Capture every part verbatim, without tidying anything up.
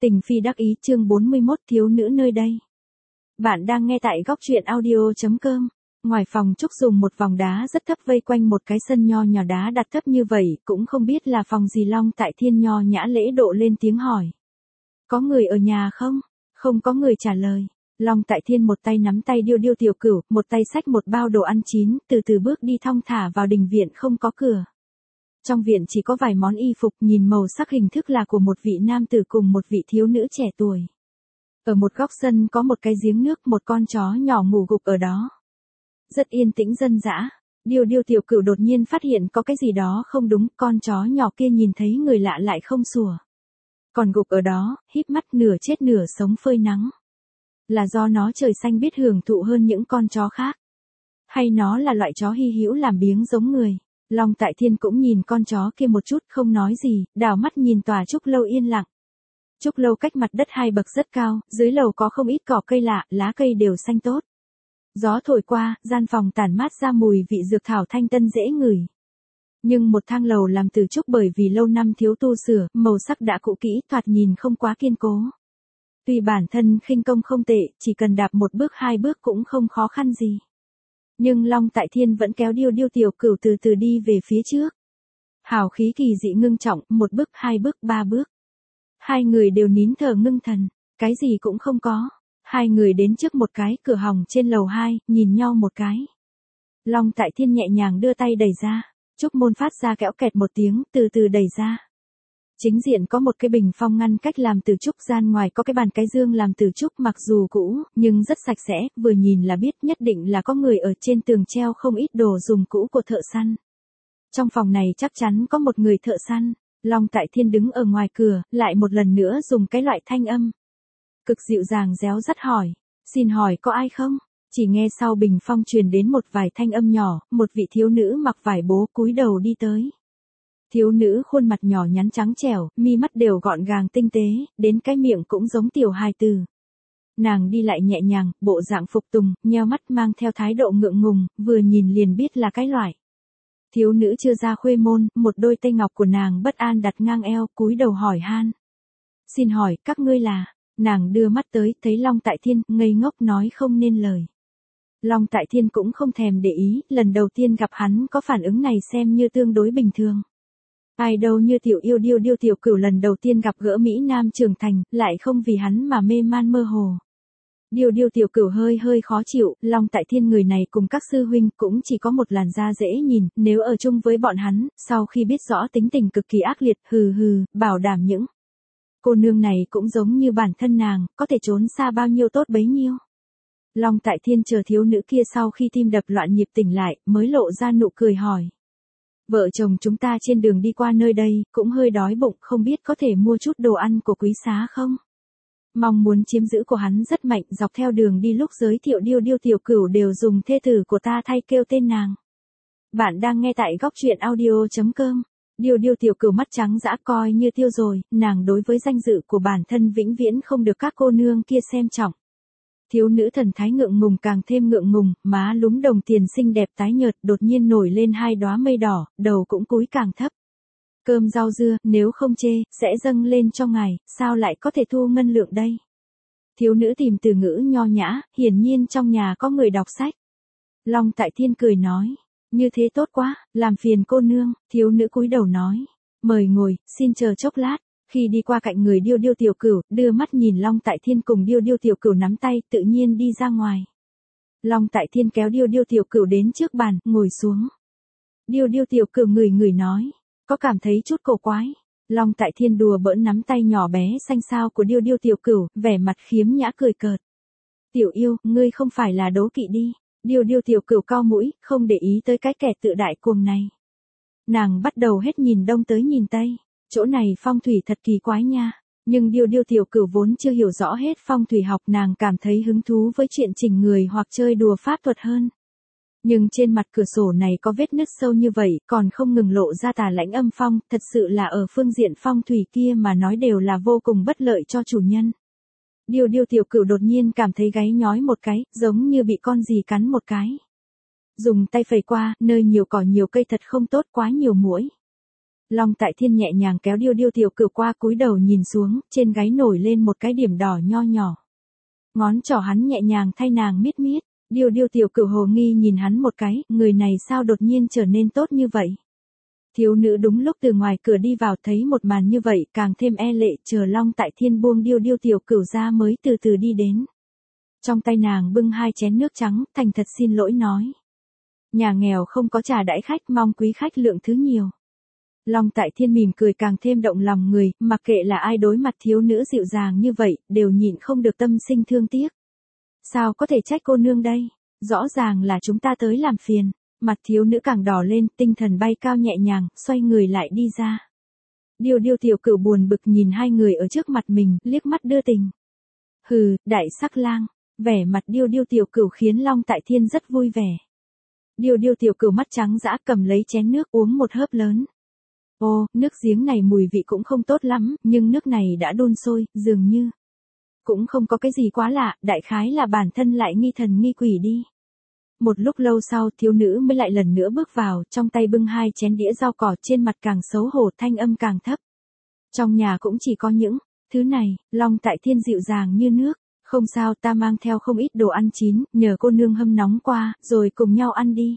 Tình phi đắc ý chương bốn mươi mốt thiếu nữ nơi đây. Bạn đang nghe tại góc truyện audio chấm com. Ngoài phòng Trúc dùng một vòng đá rất thấp vây quanh một cái sân nho nhỏ đá đặt thấp như vậy, cũng không biết là phòng gì. Long Tại Thiên nho nhã lễ độ lên tiếng hỏi. Có người ở nhà không? Không có người trả lời. Long Tại Thiên một tay nắm tay Điêu Điêu tiểu cửu, một tay xách một bao đồ ăn chín, từ từ bước đi thong thả vào đình viện không có cửa. Trong viện chỉ có vài món y phục, nhìn màu sắc hình thức là của một vị nam tử cùng một vị thiếu nữ trẻ tuổi. Ở một góc sân có một cái giếng nước, một con chó nhỏ ngủ gục ở đó. Rất yên tĩnh dân dã. Điêu Điêu tiểu cửu đột nhiên phát hiện có cái gì đó không đúng, con chó nhỏ kia nhìn thấy người lạ lại không sủa. Còn gục ở đó, híp mắt nửa chết nửa sống phơi nắng. Là do nó trời xanh biết hưởng thụ hơn những con chó khác? Hay nó là loại chó hy hữu làm biếng giống người? Long Tại Thiên cũng nhìn con chó kia một chút không nói gì, đảo mắt nhìn tòa trúc lâu yên lặng. Trúc lâu cách mặt đất hai bậc rất cao, dưới lầu có không ít cỏ cây lạ, lá cây đều xanh tốt. Gió thổi qua, gian phòng tản mát ra mùi vị dược thảo thanh tân dễ ngửi. Nhưng một thang lầu làm từ trúc bởi vì lâu năm thiếu tu sửa, màu sắc đã cũ kỹ, thoạt nhìn không quá kiên cố. Tuy bản thân khinh công không tệ, chỉ cần đạp một bước hai bước cũng không khó khăn gì. Nhưng Long Tại Thiên vẫn kéo Điêu Điêu tiểu cửu từ từ đi về phía trước. Hào khí kỳ dị ngưng trọng, một bước, hai bước, ba bước. Hai người đều nín thở ngưng thần, cái gì cũng không có. Hai người đến trước một cái cửa hòng trên lầu hai, nhìn nhau một cái. Long Tại Thiên nhẹ nhàng đưa tay đẩy ra, trúc môn phát ra kẽo kẹt một tiếng, từ từ đẩy ra. Chính diện có một cái bình phong ngăn cách làm từ trúc, gian ngoài có cái bàn cái dương làm từ trúc mặc dù cũ, nhưng rất sạch sẽ, vừa nhìn là biết nhất định là có người ở. Trên tường treo không ít đồ dùng cũ của thợ săn. Trong phòng này chắc chắn có một người thợ săn. Long Tại Thiên đứng ở ngoài cửa, lại một lần nữa dùng cái loại thanh âm cực dịu dàng réo rắt hỏi, xin hỏi có ai không? Chỉ nghe sau bình phong truyền đến một vài thanh âm nhỏ, một vị thiếu nữ mặc vải bố cúi đầu đi tới. Thiếu nữ khuôn mặt nhỏ nhắn trắng trẻo, mi mắt đều gọn gàng tinh tế, đến cái miệng cũng giống tiểu hài tử. Nàng đi lại nhẹ nhàng, bộ dạng phục tùng, nheo mắt mang theo thái độ ngượng ngùng, vừa nhìn liền biết là cái loại. Thiếu nữ chưa ra khuê môn, một đôi tay ngọc của nàng bất an đặt ngang eo, cúi đầu hỏi han. Xin hỏi, các ngươi là? Nàng đưa mắt tới, thấy Long Tại Thiên, ngây ngốc nói không nên lời. Long Tại Thiên cũng không thèm để ý, lần đầu tiên gặp hắn có phản ứng này xem như tương đối bình thường. Ai đâu như tiểu yêu Điêu Điêu tiểu cửu lần đầu tiên gặp gỡ Mỹ Nam trưởng thành, lại không vì hắn mà mê man mơ hồ. Điêu Điêu tiểu cửu hơi hơi khó chịu, Long Tại Thiên người này cùng các sư huynh cũng chỉ có một làn da dễ nhìn, nếu ở chung với bọn hắn, sau khi biết rõ tính tình cực kỳ ác liệt, hừ hừ, bảo đảm những cô nương này cũng giống như bản thân nàng, có thể trốn xa bao nhiêu tốt bấy nhiêu. Long Tại Thiên chờ thiếu nữ kia sau khi tim đập loạn nhịp tỉnh lại, mới lộ ra nụ cười hỏi. Vợ chồng chúng ta trên đường đi qua nơi đây, cũng hơi đói bụng, không biết có thể mua chút đồ ăn của quý xá không? Mong muốn chiếm giữ của hắn rất mạnh, dọc theo đường đi lúc giới thiệu Điêu Điêu tiểu cửu đều dùng thê tử của ta thay kêu tên nàng. Bạn đang nghe tại góc truyện audio chấm com. Điêu Điêu tiểu cửu mắt trắng dã coi như tiêu rồi, nàng đối với danh dự của bản thân vĩnh viễn không được các cô nương kia xem trọng. Thiếu nữ thần thái ngượng ngùng càng thêm ngượng ngùng, má lúm đồng tiền xinh đẹp tái nhợt, đột nhiên nổi lên hai đóa mây đỏ, đầu cũng cúi càng thấp. Cơm rau dưa, nếu không chê, sẽ dâng lên cho ngài, sao lại có thể thu ngân lượng đây? Thiếu nữ tìm từ ngữ nho nhã, hiển nhiên trong nhà có người đọc sách. Long Tại Thiên cười nói, như thế tốt quá, làm phiền cô nương. Thiếu nữ cúi đầu nói, mời ngồi, xin chờ chốc lát. Khi đi qua cạnh người Điêu Điêu tiểu cửu, đưa mắt nhìn Long Tại Thiên cùng Điêu Điêu tiểu cửu nắm tay, tự nhiên đi ra ngoài. Long Tại Thiên kéo Điêu Điêu tiểu cửu đến trước bàn, ngồi xuống. Điêu Điêu tiểu cửu ngửi ngửi nói, có cảm thấy chút cổ quái. Long Tại Thiên đùa bỡn nắm tay nhỏ bé xanh xao của Điêu Điêu tiểu cửu, vẻ mặt khiếm nhã cười cợt. Tiểu yêu, ngươi không phải là đố kỵ đi? Điêu Điêu tiểu cửu cau mũi, không để ý tới cái kẻ tự đại cuồng này. Nàng bắt đầu hết nhìn đông tới nhìn tây. Chỗ này phong thủy thật kỳ quái nha. Nhưng Điêu Điêu tiểu cửu vốn chưa hiểu rõ hết phong thủy học, nàng cảm thấy hứng thú với chuyện chỉnh người hoặc chơi đùa pháp thuật hơn. Nhưng trên mặt cửa sổ này có vết nứt sâu như vậy, còn không ngừng lộ ra tà lãnh âm phong, thật sự là ở phương diện phong thủy kia mà nói đều là vô cùng bất lợi cho chủ nhân. Điêu Điêu tiểu cửu đột nhiên cảm thấy gáy nhói một cái, giống như bị con gì cắn một cái. Dùng tay phẩy qua, nơi nhiều cỏ nhiều cây thật không tốt, quá nhiều muỗi. Long Tại Thiên nhẹ nhàng kéo Điêu Điêu tiểu cửu qua, cúi đầu nhìn xuống, trên gáy nổi lên một cái điểm đỏ nho nhỏ. Ngón trỏ hắn nhẹ nhàng thay nàng miết miết. Điêu Điêu tiểu cửu hồ nghi nhìn hắn một cái, người này sao đột nhiên trở nên tốt như vậy. Thiếu nữ đúng lúc từ ngoài cửa đi vào, thấy một màn như vậy càng thêm e lệ, chờ Long Tại Thiên buông Điêu Điêu tiểu cửu ra mới từ từ đi đến. Trong tay nàng bưng hai chén nước trắng, thành thật xin lỗi nói. Nhà nghèo không có trà đãi khách, mong quý khách lượng thứ nhiều. Long Tại Thiên mỉm cười càng thêm động lòng người, mặc kệ là ai đối mặt thiếu nữ dịu dàng như vậy, đều nhịn không được tâm sinh thương tiếc. Sao có thể trách cô nương đây, rõ ràng là chúng ta tới làm phiền. Mặt thiếu nữ càng đỏ lên, tinh thần bay cao nhẹ nhàng, xoay người lại đi ra. Điêu Điêu tiểu cửu buồn bực nhìn hai người ở trước mặt mình, liếc mắt đưa tình. Hừ, đại sắc lang. Vẻ mặt Điêu Điêu tiểu cửu khiến Long Tại Thiên rất vui vẻ. Điêu Điêu tiểu cửu mắt trắng dã cầm lấy chén nước uống một hớp lớn. Ô, nước giếng này mùi vị cũng không tốt lắm, nhưng nước này đã đun sôi, dường như cũng không có cái gì quá lạ, đại khái là bản thân lại nghi thần nghi quỷ đi. Một lúc lâu sau, thiếu nữ mới lại lần nữa bước vào, trong tay bưng hai chén đĩa rau cỏ, trên mặt càng xấu hổ, thanh âm càng thấp. Trong nhà cũng chỉ có những thứ này. Long Tại Thiên dịu dàng như nước. Không sao, ta mang theo không ít đồ ăn chín, nhờ cô nương hâm nóng qua, rồi cùng nhau ăn đi.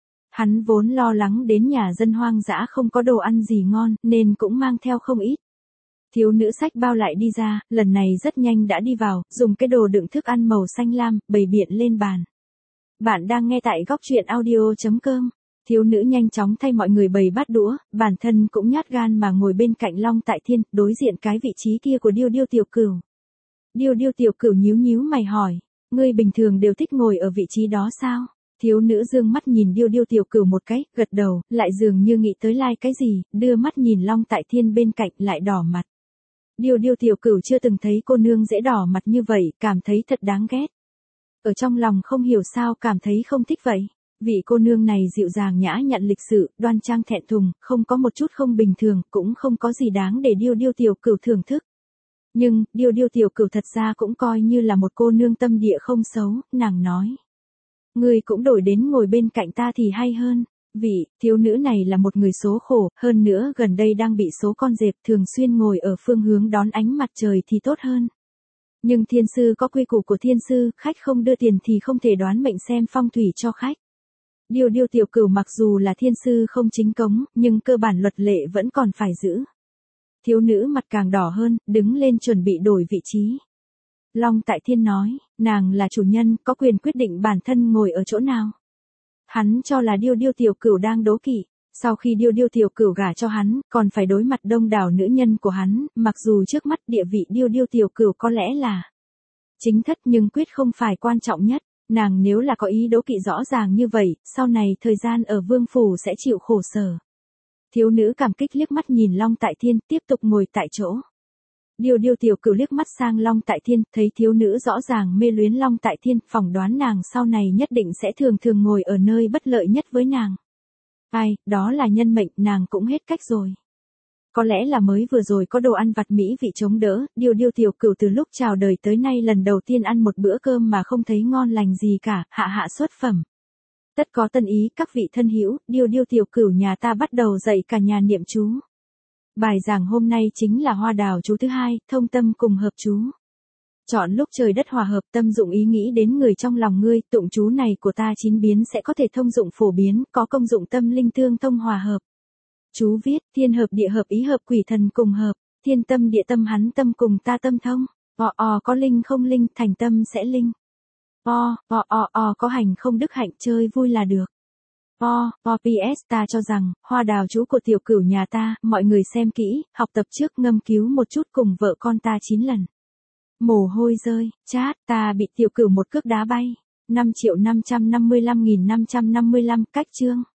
Hắn vốn lo lắng đến nhà dân hoang dã không có đồ ăn gì ngon, nên cũng mang theo không ít. Thiếu nữ xách bao lại đi ra, lần này rất nhanh đã đi vào, dùng cái đồ đựng thức ăn màu xanh lam, bày biện lên bàn. Bạn đang nghe tại góc truyện audio chấm com. Thiếu nữ nhanh chóng thay mọi người bày bát đũa, bản thân cũng nhát gan mà ngồi bên cạnh Long Tại Thiên, đối diện cái vị trí kia của Điêu Điêu tiểu cửu. Điêu Điêu tiểu cửu nhíu nhíu mày hỏi, ngươi bình thường đều thích ngồi ở vị trí đó sao? Thiếu nữ dương mắt nhìn Điêu Điêu tiểu cửu một cái, gật đầu, lại dường như nghĩ tới lai like cái gì, đưa mắt nhìn Long Tại Thiên bên cạnh lại đỏ mặt. Điêu Điêu tiểu cửu chưa từng thấy cô nương dễ đỏ mặt như vậy, cảm thấy thật đáng ghét. Ở trong lòng không hiểu sao cảm thấy không thích vậy. Vị cô nương này dịu dàng nhã nhặn lịch sự, đoan trang thẹn thùng, không có một chút không bình thường, cũng không có gì đáng để Điêu Điêu tiểu cửu thưởng thức. Nhưng, Điêu Điêu tiểu cửu thật ra cũng coi như là một cô nương tâm địa không xấu, nàng nói. Ngươi cũng đổi đến ngồi bên cạnh ta thì hay hơn. Vị thiếu nữ này là một người số khổ, hơn nữa gần đây đang bị số con dẹp, thường xuyên ngồi ở phương hướng đón ánh mặt trời thì tốt hơn. Nhưng thiên sư có quy củ của thiên sư, khách không đưa tiền thì không thể đoán mệnh xem phong thủy cho khách. Điêu Điêu tiểu cửu mặc dù là thiên sư không chính cống, nhưng cơ bản luật lệ vẫn còn phải giữ. Thiếu nữ mặt càng đỏ hơn, đứng lên chuẩn bị đổi vị trí. Long Tại Thiên nói, nàng là chủ nhân, có quyền quyết định bản thân ngồi ở chỗ nào. Hắn cho là Điêu Điêu tiểu cửu đang đố kỵ. Sau khi Điêu Điêu tiểu cửu gả cho hắn, còn phải đối mặt đông đảo nữ nhân của hắn, mặc dù trước mắt địa vị Điêu Điêu tiểu cửu có lẽ là chính thất nhưng quyết không phải quan trọng nhất. Nàng nếu là có ý đố kỵ rõ ràng như vậy, sau này thời gian ở vương phủ sẽ chịu khổ sở. Thiếu nữ cảm kích liếc mắt nhìn Long Tại Thiên, tiếp tục ngồi tại chỗ. Điêu Điêu tiểu cửu liếc mắt sang Long Tại Thiên, thấy thiếu nữ rõ ràng mê luyến Long Tại Thiên, phỏng đoán nàng sau này nhất định sẽ thường thường ngồi ở nơi bất lợi nhất với nàng. Ai, đó là nhân mệnh, nàng cũng hết cách rồi. Có lẽ là mới vừa rồi có đồ ăn vặt mỹ vị chống đỡ, Điêu Điêu tiểu cửu từ lúc chào đời tới nay lần đầu tiên ăn một bữa cơm mà không thấy ngon lành gì cả, hạ hạ xuất phẩm. Tất có tân ý, các vị thân hữu, Điêu Điêu tiểu cửu nhà ta bắt đầu dạy cả nhà niệm chú. Bài giảng hôm nay chính là hoa đào chú thứ hai, thông tâm cùng hợp chú. Chọn lúc trời đất hòa hợp, tâm dụng ý nghĩ đến người trong lòng ngươi, tụng chú này của ta chín biến sẽ có thể thông dụng phổ biến, có công dụng tâm linh tương thông hòa hợp. Chú viết, thiên hợp địa hợp ý hợp quỷ thần cùng hợp, thiên tâm địa tâm hắn tâm cùng ta tâm thông, o o có linh không linh, thành tâm sẽ linh. O, o o o có hành không đức hạnh, chơi vui là được. O, o ps ta cho rằng, hoa đào chú của tiểu cửu nhà ta, mọi người xem kỹ, học tập trước ngâm cứu một chút cùng vợ con ta chín lần. Mồ hôi rơi, chát, ta bị tiểu cửu một cước đá bay. năm triệu năm trăm năm mươi lăm nghìn năm trăm năm mươi lăm cách chương.